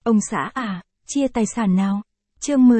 Ông xã à, chia tài sản nào? Chương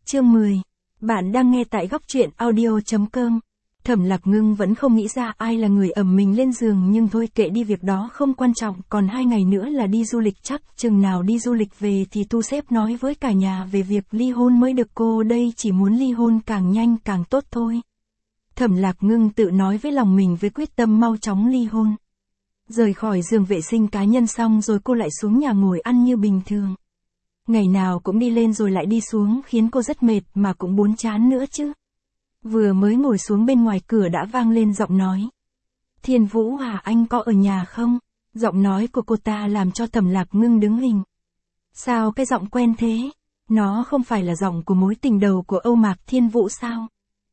10. Bạn đang nghe tại góc truyện audio.com. Thẩm Lạc Ngưng vẫn không nghĩ ra ai là người ầm mình lên giường, nhưng thôi kệ đi, việc đó không quan trọng, còn 2 ngày nữa là đi du lịch, chắc chừng nào đi du lịch về thì thu xếp nói với cả nhà về việc ly hôn mới được, cô đây chỉ muốn ly hôn càng nhanh càng tốt thôi. Thẩm Lạc Ngưng tự nói với lòng mình với quyết tâm mau chóng ly hôn. Rời khỏi giường vệ sinh cá nhân xong rồi cô lại xuống nhà ngồi ăn như bình thường. Ngày nào cũng đi lên rồi lại đi xuống khiến cô rất mệt mà cũng buồn chán nữa chứ. Vừa mới ngồi xuống bên ngoài cửa đã vang lên giọng nói. Thiên Vũ à, anh có ở nhà không? Giọng nói của cô ta làm cho Thẩm Lạc Ngưng đứng hình. Sao cái giọng quen thế? Nó không phải là giọng của mối tình đầu của Âu Mạc Thiên Vũ sao?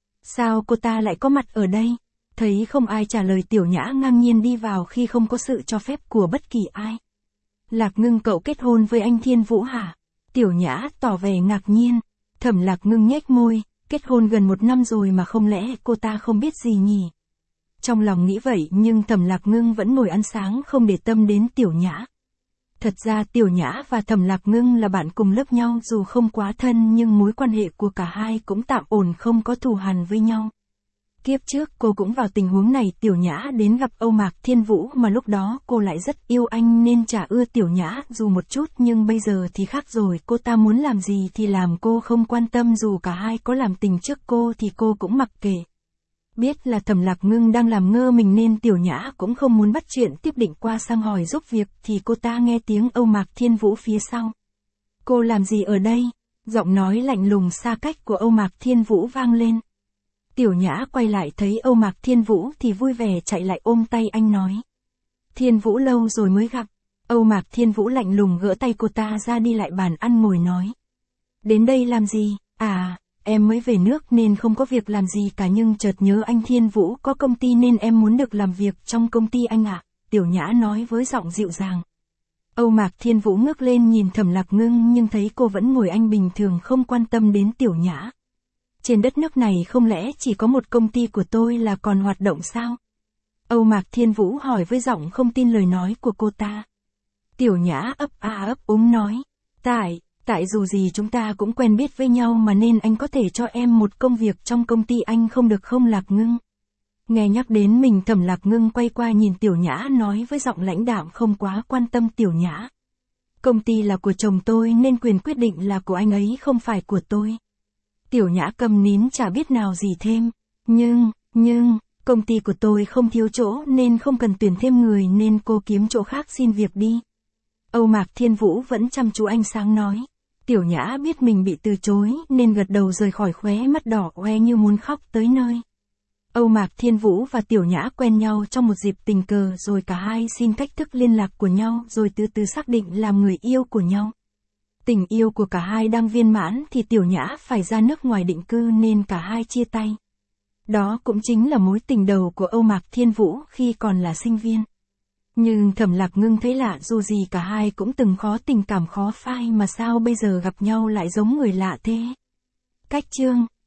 Sao cô ta lại có mặt ở đây? Thấy không ai trả lời, Tiểu Nhã ngang nhiên đi vào khi không có sự cho phép của bất kỳ ai. Lạc Ngưng, cậu kết hôn với anh Thiên Vũ hả? Tiểu Nhã tỏ vẻ ngạc nhiên. Thẩm Lạc Ngưng nhếch môi, kết hôn gần 1 năm rồi mà không lẽ cô ta không biết gì nhỉ? Trong lòng nghĩ vậy nhưng Thẩm Lạc Ngưng vẫn ngồi ăn sáng không để tâm đến Tiểu Nhã. Thật ra Tiểu Nhã và Thẩm Lạc Ngưng là bạn cùng lớp nhau, dù không quá thân nhưng mối quan hệ của cả hai cũng tạm ổn, không có thù hằn với nhau. Kiếp trước cô cũng vào tình huống này, Tiểu Nhã đến gặp Âu Mạc Thiên Vũ mà lúc đó cô lại rất yêu anh nên chả ưa Tiểu Nhã dù một chút, nhưng bây giờ thì khác rồi, cô ta muốn làm gì thì làm, cô không quan tâm, dù cả hai có làm tình trước cô thì cô cũng mặc kệ. Biết là Thẩm Lạc Ngưng đang làm ngơ mình nên Tiểu Nhã cũng không muốn bắt chuyện tiếp, định qua sang hỏi giúp việc thì cô ta nghe tiếng Âu Mạc Thiên Vũ phía sau. Cô làm gì ở đây? Giọng nói lạnh lùng xa cách của Âu Mạc Thiên Vũ vang lên. Tiểu Nhã quay lại thấy Âu Mạc Thiên Vũ thì vui vẻ chạy lại ôm tay anh nói. Thiên Vũ, lâu rồi mới gặp. Âu Mạc Thiên Vũ lạnh lùng gỡ tay cô ta ra, đi lại bàn ăn ngồi nói. Đến đây làm gì? À, em mới về nước nên không có việc làm gì cả, nhưng chợt nhớ anh Thiên Vũ có công ty nên em muốn được làm việc trong công ty anh ạ. Tiểu Nhã nói với giọng dịu dàng. Âu Mạc Thiên Vũ ngước lên nhìn Thẩm Lạc Ngưng nhưng thấy cô vẫn ngồi anh bình thường không quan tâm đến Tiểu Nhã. Trên đất nước này không lẽ chỉ có một công ty của tôi là còn hoạt động sao? Âu Mạc Thiên Vũ hỏi với giọng không tin lời nói của cô ta. Tiểu Nhã ấp a ấp úng nói. Tại dù gì chúng ta cũng quen biết với nhau mà, nên anh có thể cho em một công việc trong công ty anh không được không Lạc Ngưng? Nghe nhắc đến mình, Thẩm Lạc Ngưng quay qua nhìn Tiểu Nhã nói với giọng lãnh đạm không quá quan tâm Tiểu Nhã. Công ty là của chồng tôi nên quyền quyết định là của anh ấy, không phải của tôi. Tiểu Nhã câm nín chả biết nào gì thêm. Nhưng, công ty của tôi không thiếu chỗ nên không cần tuyển thêm người, nên cô kiếm chỗ khác xin việc đi. Âu Mạc Thiên Vũ vẫn chăm chú ánh sáng nói. Tiểu Nhã biết mình bị từ chối nên gật đầu rời khỏi, khóe mắt đỏ hoe như muốn khóc tới nơi. Âu Mạc Thiên Vũ và Tiểu Nhã quen nhau trong một dịp tình cờ, rồi cả hai xin cách thức liên lạc của nhau rồi từ từ xác định làm người yêu của nhau. Tình yêu của cả hai đang viên mãn thì Tiểu Nhã phải ra nước ngoài định cư nên cả hai chia tay. Đó cũng chính là mối tình đầu của Âu Mạc Thiên Vũ khi còn là sinh viên. Nhưng Thẩm Lạc Ngưng thấy lạ, dù gì cả hai cũng từng có tình cảm khó phai mà sao bây giờ gặp nhau lại giống người lạ thế. Cách chương